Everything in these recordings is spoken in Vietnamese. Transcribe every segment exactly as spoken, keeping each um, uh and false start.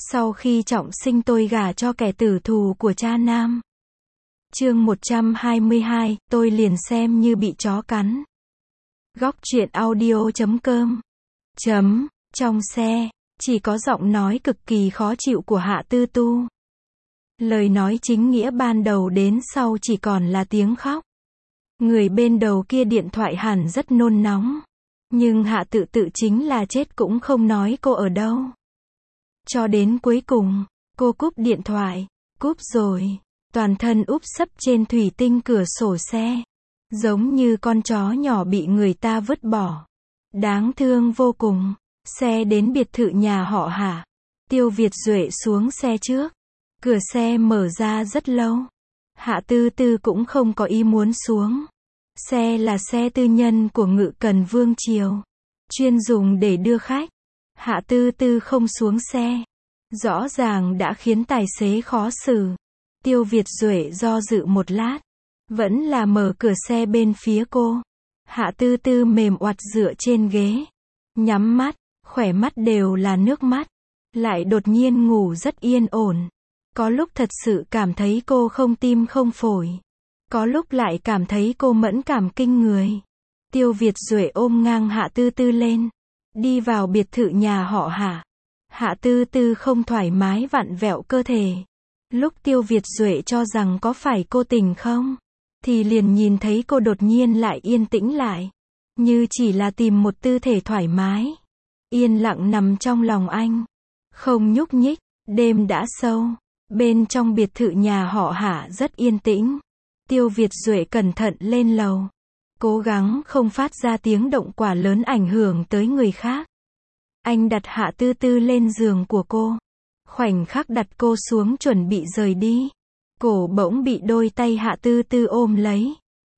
Sau khi trọng sinh tôi gả cho kẻ tử thù của cha nam. Chương một trăm hai mươi hai, tôi liền xem như bị chó cắn. Góc truyện audio chấm com. Chấm, trong xe, chỉ có giọng nói cực kỳ khó chịu của Hạ Tư Tu. Lời nói chính nghĩa ban đầu đến sau chỉ còn là tiếng khóc. Người bên đầu kia điện thoại hẳn rất nôn nóng. Nhưng Hạ Tự Tự chính là chết cũng không nói cô ở đâu. Cho đến cuối cùng, cô cúp điện thoại, cúp rồi, toàn thân úp sấp trên thủy tinh cửa sổ xe. Giống như con chó nhỏ bị người ta vứt bỏ. Đáng thương vô cùng. Xe đến biệt thự nhà họ Hạ. Tiêu Việt Duệ xuống xe trước. Cửa xe mở ra rất lâu. Hạ Tư Tư cũng không có ý muốn xuống. Xe là xe tư nhân của Ngự Cần Vương Triều. Chuyên dùng để đưa khách. Hạ Tư Tư không xuống xe. Rõ ràng đã khiến tài xế khó xử. Tiêu Việt Duệ do dự một lát. Vẫn là mở cửa xe bên phía cô. Hạ Tư Tư mềm oặt dựa trên ghế. Nhắm mắt, khỏe mắt đều là nước mắt. Lại đột nhiên ngủ rất yên ổn. Có lúc thật sự cảm thấy cô không tim không phổi. Có lúc lại cảm thấy cô mẫn cảm kinh người. Tiêu Việt Duệ ôm ngang Hạ Tư Tư lên. Đi vào biệt thự nhà họ Hạ. Hạ Tư Tư không thoải mái vặn vẹo cơ thể. Lúc Tiêu Việt Duệ cho rằng có phải cô tỉnh không? Thì liền nhìn thấy cô đột nhiên lại yên tĩnh lại. Như chỉ là tìm một tư thể thoải mái. Yên lặng nằm trong lòng anh. Không nhúc nhích. Đêm đã sâu. Bên trong biệt thự nhà họ Hạ rất yên tĩnh. Tiêu Việt Duệ cẩn thận lên lầu. Cố gắng không phát ra tiếng động quá lớn ảnh hưởng tới người khác. Anh đặt Hạ Tư Tư lên giường của cô. Khoảnh khắc đặt cô xuống chuẩn bị rời đi. Cổ bỗng bị đôi tay Hạ Tư Tư ôm lấy.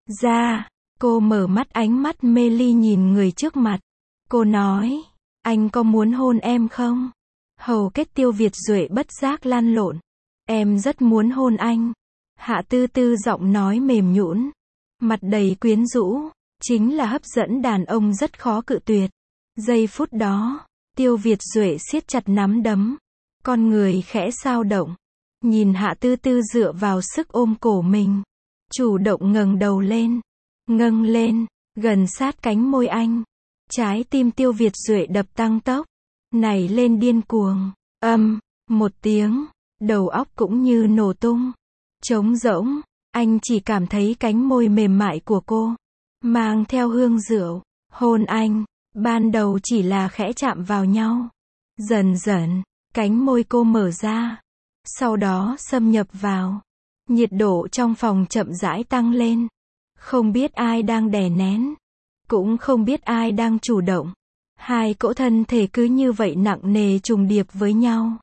Ra, cô mở mắt ánh mắt mê ly nhìn người trước mặt. Cô nói, anh có muốn hôn em không? Hầu kết Tiêu Việt Duệ bất giác lan lộn. Em rất muốn hôn anh. Hạ Tư Tư giọng nói mềm nhũn, mặt đầy quyến rũ, chính là hấp dẫn đàn ông rất khó cự tuyệt. Giây phút đó, Tiêu Việt Duệ siết chặt nắm đấm. Con người khẽ xao động. Nhìn Hạ Tư Tư dựa vào sức ôm cổ mình. Chủ động ngẩng đầu lên. Ngâng lên, gần sát cánh môi anh. Trái tim Tiêu Việt Duệ đập tăng tốc. Nảy lên điên cuồng. Âm, một tiếng. Đầu óc cũng như nổ tung. Trống rỗng. Anh chỉ cảm thấy cánh môi mềm mại của cô. Mang theo hương rượu. Hôn anh. Ban đầu chỉ là khẽ chạm vào nhau. Dần dần, cánh môi cô mở ra. Sau đó xâm nhập vào. Nhiệt độ trong phòng chậm rãi tăng lên. Không biết ai đang đè nén. Cũng không biết ai đang chủ động. Hai cỗ thân thể cứ như vậy nặng nề trùng điệp với nhau.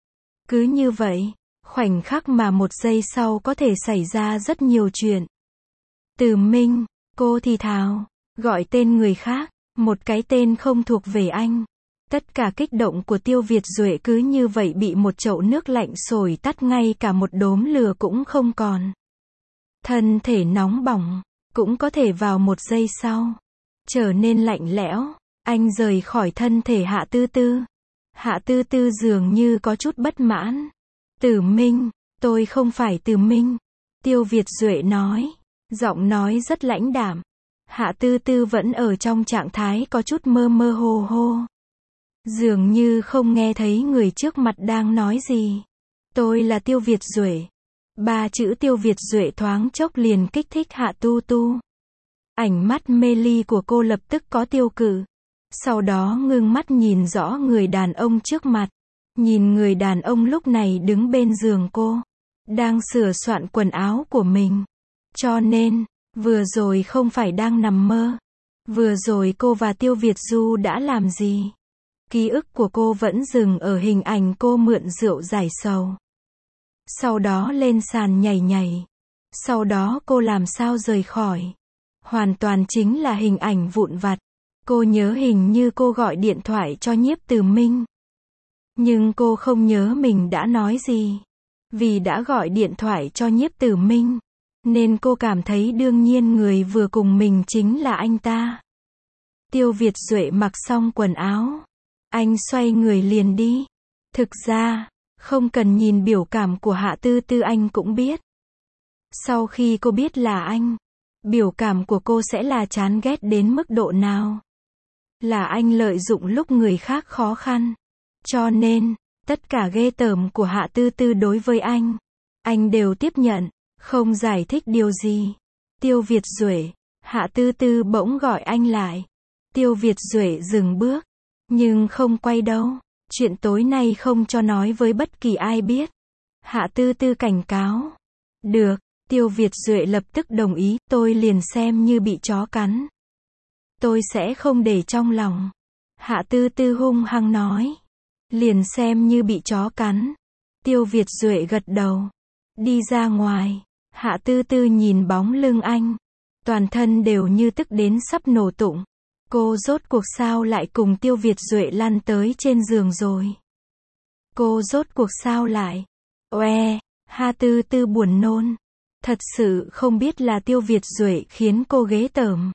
Cứ như vậy, khoảnh khắc mà một giây sau có thể xảy ra rất nhiều chuyện. Từ Minh, cô thì thào, gọi tên người khác, một cái tên không thuộc về anh. Tất cả kích động của Tiêu Việt Duệ cứ như vậy bị một chậu nước lạnh sồi tắt, ngay cả một đốm lửa cũng không còn. Thân thể nóng bỏng, cũng có thể vào một giây sau, trở nên lạnh lẽo. Anh rời khỏi thân thể Hạ Tư Tư. Hạ Tư Tư dường như có chút bất mãn. Tử Minh, tôi không phải Tử Minh. Tiêu Việt Duệ nói. Giọng nói rất lãnh đạm. Hạ Tư Tư vẫn ở trong trạng thái có chút mơ mơ hồ hồ. Dường như không nghe thấy người trước mặt đang nói gì. Tôi là Tiêu Việt Duệ. Ba chữ Tiêu Việt Duệ thoáng chốc liền kích thích Hạ Tu Tu. Ánh mắt mê ly của cô lập tức có tiêu cự. Sau đó ngưng mắt nhìn rõ người đàn ông trước mặt. Nhìn người đàn ông lúc này đứng bên giường cô. Đang sửa soạn quần áo của mình. Cho nên, vừa rồi không phải đang nằm mơ. Vừa rồi cô và Tiêu Việt Du đã làm gì? Ký ức của cô vẫn dừng ở hình ảnh cô mượn rượu giải sầu. Sau đó lên sàn nhảy nhảy. Sau đó cô làm sao rời khỏi. Hoàn toàn chính là hình ảnh vụn vặt. Cô nhớ hình như cô gọi điện thoại cho Nhiếp Từ Minh. Nhưng cô không nhớ mình đã nói gì. Vì đã gọi điện thoại cho Nhiếp Từ Minh, nên cô cảm thấy đương nhiên người vừa cùng mình chính là anh ta. Tiêu Việt Duệ mặc xong quần áo. Anh xoay người liền đi. Thực ra, không cần nhìn biểu cảm của Hạ Tư Tư anh cũng biết. Sau khi cô biết là anh, biểu cảm của cô sẽ là chán ghét đến mức độ nào. Là anh lợi dụng lúc người khác khó khăn. Cho nên, tất cả ghê tởm của Hạ Tư Tư đối với anh, anh đều tiếp nhận, không giải thích điều gì. Tiêu Việt Duệ, Hạ Tư Tư bỗng gọi anh lại. Tiêu Việt Duệ dừng bước, nhưng không quay đâu. Chuyện tối nay không cho nói với bất kỳ ai biết. Hạ Tư Tư cảnh cáo. Được, Tiêu Việt Duệ lập tức đồng ý, tôi liền xem như bị chó cắn. Tôi sẽ không để trong lòng. Hạ Tư Tư hung hăng nói. Liền xem như bị chó cắn. Tiêu Việt Duệ gật đầu. Đi ra ngoài. Hạ Tư Tư nhìn bóng lưng anh. Toàn thân đều như tức đến sắp nổ tụng. Cô rốt cuộc sao lại cùng Tiêu Việt Duệ lăn tới trên giường rồi. Cô rốt cuộc sao lại. Oe, Hạ Tư Tư buồn nôn. Thật sự không biết là Tiêu Việt Duệ khiến cô ghê tởm.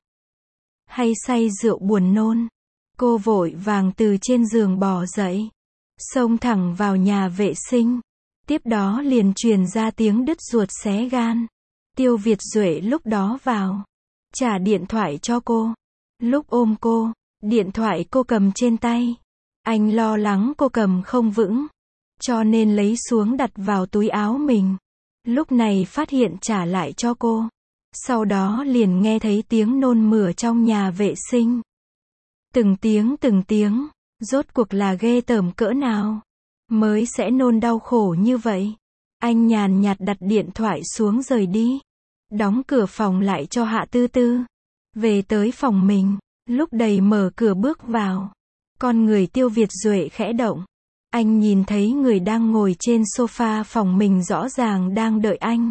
Hay say rượu buồn nôn. Cô vội vàng từ trên giường bò dậy. Xông thẳng vào nhà vệ sinh. Tiếp đó liền truyền ra tiếng đứt ruột xé gan. Tiêu Việt Duệ lúc đó vào. Trả điện thoại cho cô. Lúc ôm cô, điện thoại cô cầm trên tay. Anh lo lắng cô cầm không vững. Cho nên lấy xuống đặt vào túi áo mình. Lúc này phát hiện trả lại cho cô. Sau đó liền nghe thấy tiếng nôn mửa trong nhà vệ sinh. Từng tiếng từng tiếng. Rốt cuộc là ghê tởm cỡ nào. Mới sẽ nôn đau khổ như vậy. Anh nhàn nhạt đặt điện thoại xuống rời đi. Đóng cửa phòng lại cho Hạ Tư Tư. Về tới phòng mình. Lúc đầy mở cửa bước vào. Con người Tiêu Việt Duệ khẽ động. Anh nhìn thấy người đang ngồi trên sofa phòng mình rõ ràng đang đợi anh.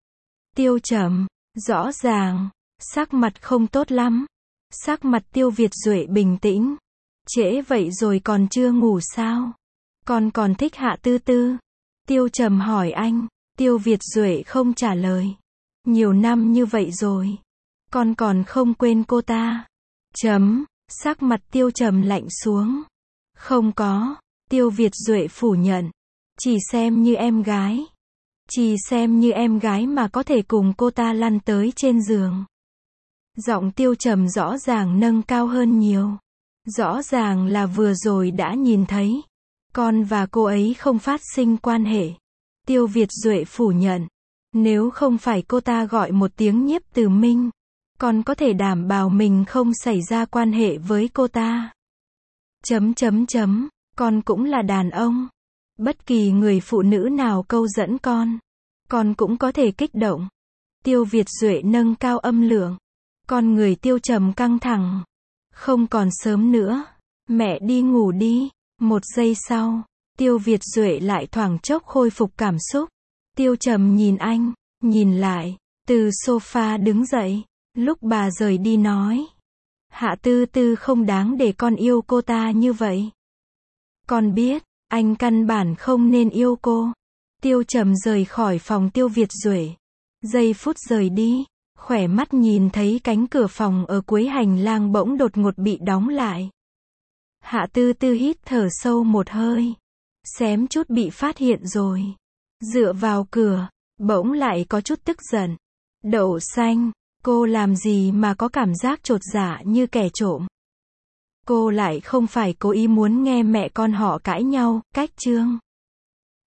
Tiêu Trầm. Rõ ràng. Sắc mặt không tốt lắm. Sắc mặt Tiêu Việt Duệ bình tĩnh. Trễ vậy rồi còn chưa ngủ sao? Con còn thích Hạ Tư Tư? Tiêu Trầm hỏi anh. Tiêu Việt Duệ không trả lời. Nhiều năm như vậy rồi. Con còn không quên cô ta. Chấm. Sắc mặt Tiêu Trầm lạnh xuống. Không có. Tiêu Việt Duệ phủ nhận. Chỉ xem như em gái. Chỉ xem như em gái mà có thể cùng cô ta lăn tới trên giường. Giọng Tiêu Trầm rõ ràng nâng cao hơn nhiều. Rõ ràng là vừa rồi đã nhìn thấy. Con và cô ấy không phát sinh quan hệ. Tiêu Việt Duệ phủ nhận. Nếu không phải cô ta gọi một tiếng Nhiếp Từ Minh, con có thể đảm bảo mình không xảy ra quan hệ với cô ta. Chấm chấm chấm. Con cũng là đàn ông. Bất kỳ người phụ nữ nào câu dẫn con, con cũng có thể kích động. Tiêu Việt Duệ nâng cao âm lượng. Con người Tiêu Trầm căng thẳng. Không còn sớm nữa. Mẹ đi ngủ đi. Một giây sau, Tiêu Việt Duệ lại thoảng chốc khôi phục cảm xúc. Tiêu Trầm nhìn anh, nhìn lại, từ sofa đứng dậy. Lúc bà rời đi nói. Hạ Tư Tư không đáng để con yêu cô ta như vậy. Con biết, anh căn bản không nên yêu cô. Tiêu Trầm rời khỏi phòng Tiêu Việt Duệ. Giây phút rời đi, khỏe mắt nhìn thấy cánh cửa phòng ở cuối hành lang bỗng đột ngột bị đóng lại. Hạ Tư Tư hít thở sâu một hơi. Xém chút bị phát hiện rồi. Dựa vào cửa, bỗng lại có chút tức giận. Đậu xanh, cô làm gì mà có cảm giác chột dạ như kẻ trộm. Cô lại không phải cố ý muốn nghe mẹ con họ cãi nhau, cách chương.